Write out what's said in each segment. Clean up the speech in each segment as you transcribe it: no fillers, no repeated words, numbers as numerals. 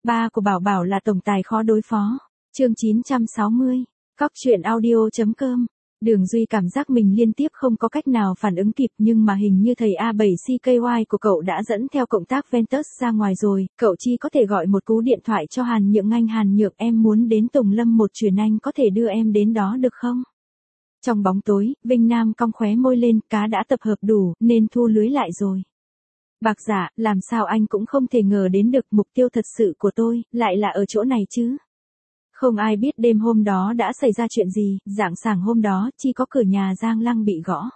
Ba của Bảo Bảo là tổng tài khó đối phó. Chương 960. Cóc truyện audio.com. Đường Duy cảm giác mình liên tiếp không có cách nào phản ứng kịp, nhưng mà hình như thầy A7CKY của cậu đã dẫn theo cộng tác Ventus ra ngoài rồi, cậu chỉ có thể gọi một cú điện thoại cho Hàn Nhượng Anh. Hàn Nhượng, em muốn đến Tùng Lâm một chuyến, anh có thể đưa em đến đó được không? Trong bóng tối, Vinh Nam cong khóe môi lên, cá đã tập hợp đủ, nên thu lưới lại rồi. Bạc Dạ, làm sao anh cũng không thể ngờ đến được mục tiêu thật sự của tôi, lại là ở chỗ này chứ. Không ai biết đêm hôm đó đã xảy ra chuyện gì, rạng sáng hôm đó, chỉ có cửa nhà Giang Lăng bị gõ.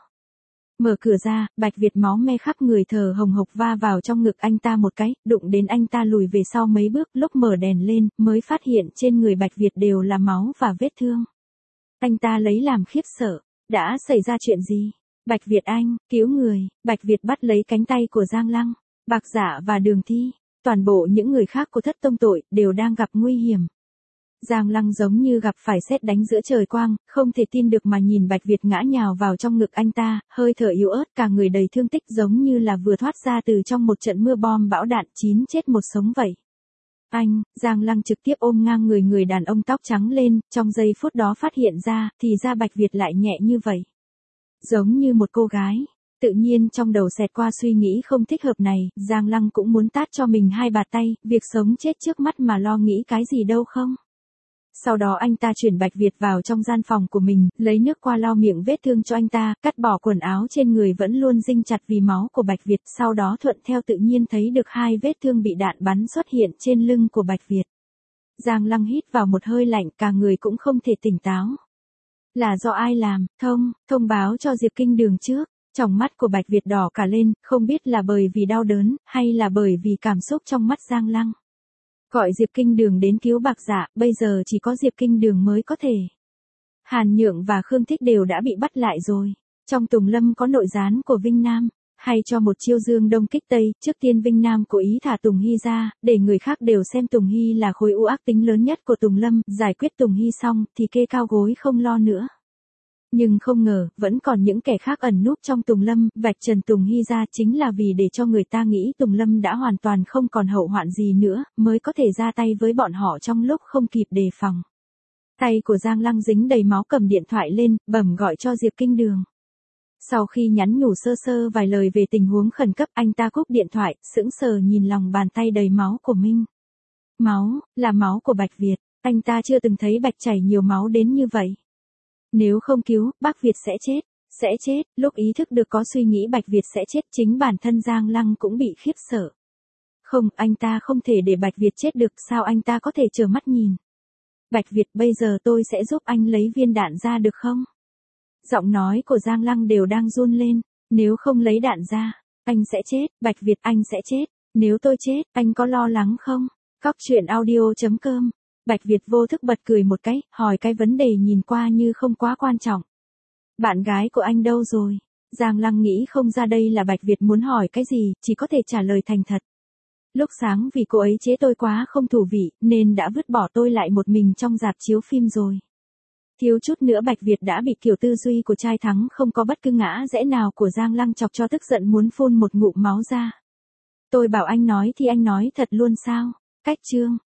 Mở cửa ra, Bạch Việt máu me khắp người, thở hồng hộc va vào trong ngực anh ta một cái, đụng đến anh ta lùi về sau mấy bước, lúc mở đèn lên, mới phát hiện trên người Bạch Việt đều là máu và vết thương. Anh ta lấy làm khiếp sợ, đã xảy ra chuyện gì? Bạch Việt anh, cứu người. Bạch Việt bắt lấy cánh tay của Giang Lăng, Bạc Dạ và Đường Thi, toàn bộ những người khác của Thất Tông Tội, đều đang gặp nguy hiểm. Giang Lăng giống như gặp phải sét đánh giữa trời quang, không thể tin được mà nhìn Bạch Việt ngã nhào vào trong ngực anh ta, hơi thở yếu ớt, cả người đầy thương tích giống như là vừa thoát ra từ trong một trận mưa bom bão đạn, 9 chết 1 sống vậy. Anh, Giang Lăng trực tiếp ôm ngang người đàn ông tóc trắng lên, trong giây phút đó phát hiện ra, thì ra Bạch Việt lại nhẹ như vậy. Giống như một cô gái. Tự nhiên trong đầu xẹt qua suy nghĩ không thích hợp này, Giang Lăng cũng muốn tát cho mình 2 bạt tay, việc sống chết trước mắt mà lo nghĩ cái gì đâu không. Sau đó anh ta chuyển Bạch Việt vào trong gian phòng của mình, lấy nước qua lau miệng vết thương cho anh ta, cắt bỏ quần áo trên người vẫn luôn dinh chặt vì máu của Bạch Việt, sau đó thuận theo tự nhiên thấy được 2 vết thương bị đạn bắn xuất hiện trên lưng của Bạch Việt. Giang Lăng hít vào một hơi lạnh, cả người cũng không thể tỉnh táo. Là do ai làm? Thông báo cho Diệp Kinh Đường trước. Tròng mắt của Bạch Việt đỏ cả lên, không biết là bởi vì đau đớn, hay là bởi vì cảm xúc trong mắt Giang Lăng. Gọi Diệp Kinh Đường đến cứu Bạc Dạ, bây giờ chỉ có Diệp Kinh Đường mới có thể. Hàn Nhượng và Khương Thích đều đã bị bắt lại rồi. Trong Tùng Lâm có nội gián của Vinh Nam, hay cho một chiêu dương đông kích tây, trước tiên Vinh Nam cố ý thả Tùng Hy ra, để người khác đều xem Tùng Hy là khối u ác tính lớn nhất của Tùng Lâm, giải quyết Tùng Hy xong, thì kê cao gối không lo nữa. Nhưng không ngờ, vẫn còn những kẻ khác ẩn núp trong Tùng Lâm, vạch trần Tùng Hy ra chính là vì để cho người ta nghĩ Tùng Lâm đã hoàn toàn không còn hậu hoạn gì nữa, mới có thể ra tay với bọn họ trong lúc không kịp đề phòng. Tay của Giang Lăng dính đầy máu, cầm điện thoại lên, bẩm gọi cho Diệp Kinh Đường. Sau khi nhắn nhủ sơ sơ vài lời về tình huống khẩn cấp, anh ta cúp điện thoại, sững sờ nhìn lòng bàn tay đầy máu của mình. Máu, là máu của Bạch Việt, anh ta chưa từng thấy Bạch chảy nhiều máu đến như vậy. Nếu không cứu, bác Việt sẽ chết, lúc ý thức được có suy nghĩ Bạch Việt sẽ chết, chính bản thân Giang Lăng cũng bị khiếp sợ. Không, anh ta không thể để Bạch Việt chết được, sao anh ta có thể trơ mắt nhìn. Bạch Việt, bây giờ tôi sẽ giúp anh lấy viên đạn ra được không? Giọng nói của Giang Lăng đều đang run lên, nếu không lấy đạn ra, anh sẽ chết, Bạch Việt anh sẽ chết, nếu tôi chết, anh có lo lắng không? Cóc truyện audio.com. Bạch Việt vô thức bật cười một cái, hỏi cái vấn đề nhìn qua như không quá quan trọng. Bạn gái của anh đâu rồi? Giang Lăng nghĩ không ra đây là Bạch Việt muốn hỏi cái gì, chỉ có thể trả lời thành thật. Lúc sáng vì cô ấy chế tôi quá không thú vị, nên đã vứt bỏ tôi lại một mình trong rạp chiếu phim rồi. Thiếu chút nữa Bạch Việt đã bị kiểu tư duy của trai thắng không có bất cứ ngã rẽ nào của Giang Lăng chọc cho tức giận muốn phun một ngụm máu ra. Tôi bảo anh nói thì anh nói thật luôn sao? Cách chương.